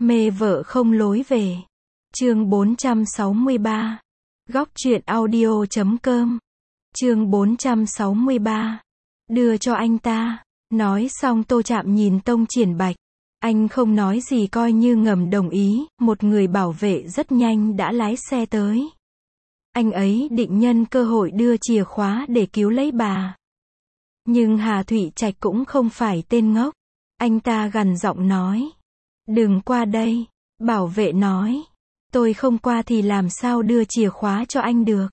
Mê vợ không lối về. Chương 463. Góc truyện audio.com. Chương 463. Đưa cho anh ta. Nói xong Tô Trạm nhìn Tông Triển Bạch. Anh không nói gì coi như ngầm đồng ý, một người bảo vệ rất nhanh đã lái xe tới. Anh ấy định nhân cơ hội đưa chìa khóa để cứu lấy bà. Nhưng Hà Thụy Trạch cũng không phải tên ngốc. Anh ta gằn giọng nói. Đừng qua đây. Bảo vệ nói. Tôi không qua thì làm sao đưa chìa khóa cho anh được.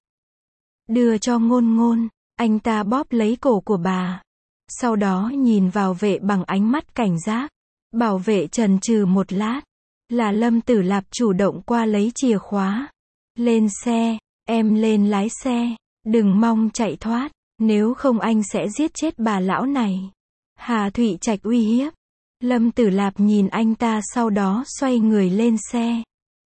Đưa cho Ngôn Ngôn. Anh ta bóp lấy cổ của bà. Sau đó nhìn vào vệ bằng ánh mắt cảnh giác. Bảo vệ chần chừ một lát. Là Lâm Tử Lạp chủ động qua lấy chìa khóa. Lên xe. Em lên lái xe. Đừng mong chạy thoát. Nếu không anh sẽ giết chết bà lão này. Hà Thụy Trạch uy hiếp. Lâm Tử Lạp nhìn anh ta sau đó xoay người lên xe.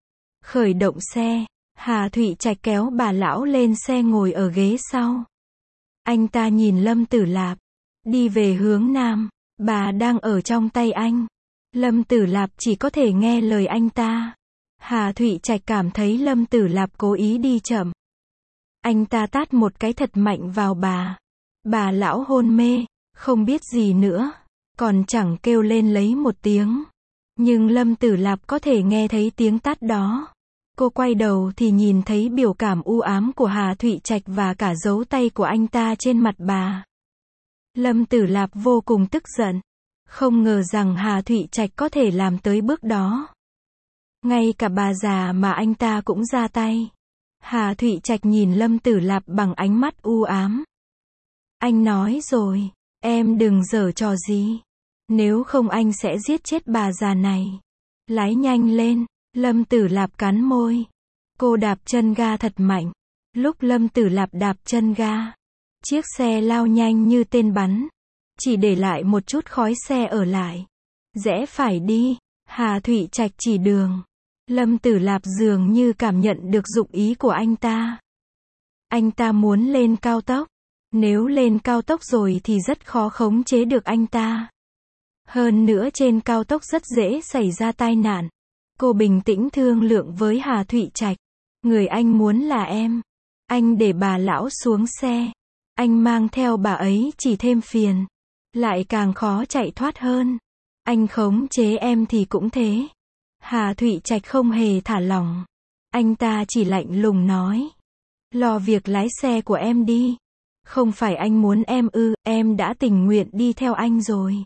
Khởi động xe. Hà Thụy Trạch kéo bà lão lên xe ngồi ở ghế sau. Anh ta nhìn Lâm Tử Lạp. Đi về hướng nam. Bà đang ở trong tay anh. Lâm Tử Lạp chỉ có thể nghe lời anh ta. Hà Thụy Trạch cảm thấy Lâm Tử Lạp cố ý đi chậm. Anh ta tát một cái thật mạnh vào bà. Bà lão hôn mê, không biết gì nữa, còn chẳng kêu lên lấy một tiếng. Nhưng Lâm Tử Lạp có thể nghe thấy tiếng tát đó. Cô quay đầu thì nhìn thấy biểu cảm u ám của Hà Thụy Trạch và cả dấu tay của anh ta trên mặt bà. Lâm Tử Lạp vô cùng tức giận. Không ngờ rằng Hà Thụy Trạch có thể làm tới bước đó. Ngay cả bà già mà anh ta cũng ra tay. Hà Thụy Trạch nhìn Lâm Tử Lạp bằng ánh mắt u ám. Anh nói rồi, em đừng giở trò gì. Nếu không anh sẽ giết chết bà già này. Lái nhanh lên. Lâm Tử Lạp cắn môi. Cô đạp chân ga thật mạnh. Lúc Lâm Tử Lạp đạp chân ga, chiếc xe lao nhanh như tên bắn. Chỉ để lại một chút khói xe ở lại. Rẽ phải đi. Hà Thụy Trạch chỉ đường. Lâm Tử Lạp dường như cảm nhận được dụng ý của anh ta. Anh ta muốn lên cao tốc. Nếu lên cao tốc rồi thì rất khó khống chế được anh ta. Hơn nữa trên cao tốc rất dễ xảy ra tai nạn. Cô bình tĩnh thương lượng với Hà Thụy Trạch. Người anh muốn là em. Anh để bà lão xuống xe. Anh mang theo bà ấy chỉ thêm phiền. Lại càng khó chạy thoát hơn. Anh khống chế em thì cũng thế. Hà Thụy Trạch không hề thả lỏng. Anh ta chỉ lạnh lùng nói. Lo việc lái xe của em đi. Không phải anh muốn em ư, em đã tình nguyện đi theo anh rồi.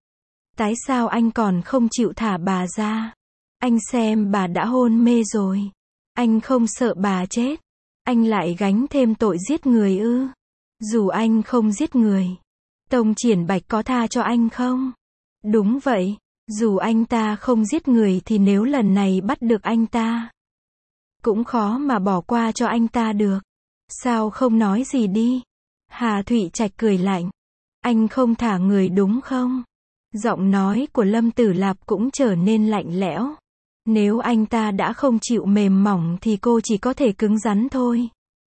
Tại sao anh còn không chịu thả bà ra? Anh xem bà đã hôn mê rồi. Anh không sợ bà chết. Anh lại gánh thêm tội giết người ư? Dù anh không giết người, Tông Triển Bạch có tha cho anh không? Đúng vậy. Dù anh ta không giết người thì nếu lần này bắt được anh ta, cũng khó mà bỏ qua cho anh ta được. Sao không nói gì đi? Hà Thụy Trạch cười lạnh. Anh không thả người đúng không? Giọng nói của Lâm Tử Lạp cũng trở nên lạnh lẽo. Nếu anh ta đã không chịu mềm mỏng thì cô chỉ có thể cứng rắn thôi.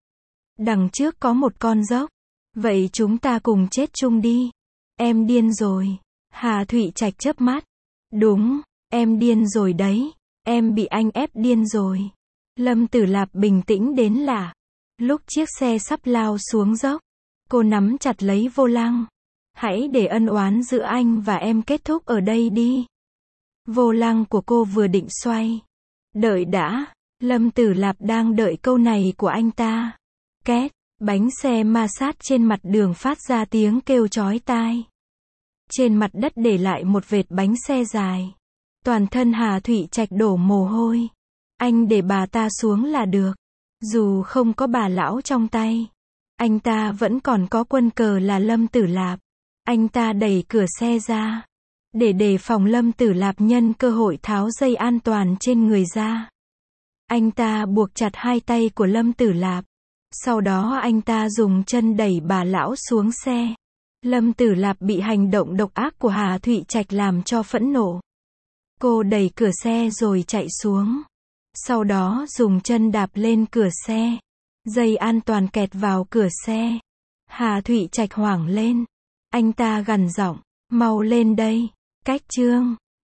Đằng trước có một con dốc. Vậy chúng ta cùng chết chung đi. Em điên rồi. Hà Thụy Trạch chớp mắt. Đúng, em điên rồi đấy. Em bị anh ép điên rồi. Lâm Tử Lạp bình tĩnh đến lạ. Lúc chiếc xe sắp lao xuống dốc, cô nắm chặt lấy vô lăng. Hãy để ân oán giữa anh và em kết thúc ở đây đi. Vô lăng của cô vừa định xoay. Đợi đã. Lâm Tử Lạp đang đợi câu này của anh ta. Két, bánh xe ma sát trên mặt đường phát ra tiếng kêu chói tai. Trên mặt đất để lại một vệt bánh xe dài. Toàn thân Hà Thụy Trạch đổ mồ hôi. Anh để bà ta xuống là được. Dù không có bà lão trong tay, anh ta vẫn còn có quân cờ là Lâm Tử Lạp. Anh ta đẩy cửa xe ra. Để đề phòng Lâm Tử Lạp nhân cơ hội tháo dây an toàn trên người ra. Anh ta buộc chặt hai tay của Lâm Tử Lạp. Sau đó anh ta dùng chân đẩy bà lão xuống xe. Lâm Tử Lạp bị hành động độc ác của Hà Thụy Trạch làm cho phẫn nộ. Cô đẩy cửa xe rồi chạy xuống. Sau đó dùng chân đạp lên cửa xe. Dây an toàn kẹt vào cửa xe. Hà Thụy Trạch hoảng lên. Anh ta gằn giọng, mau lên đây. Cách chương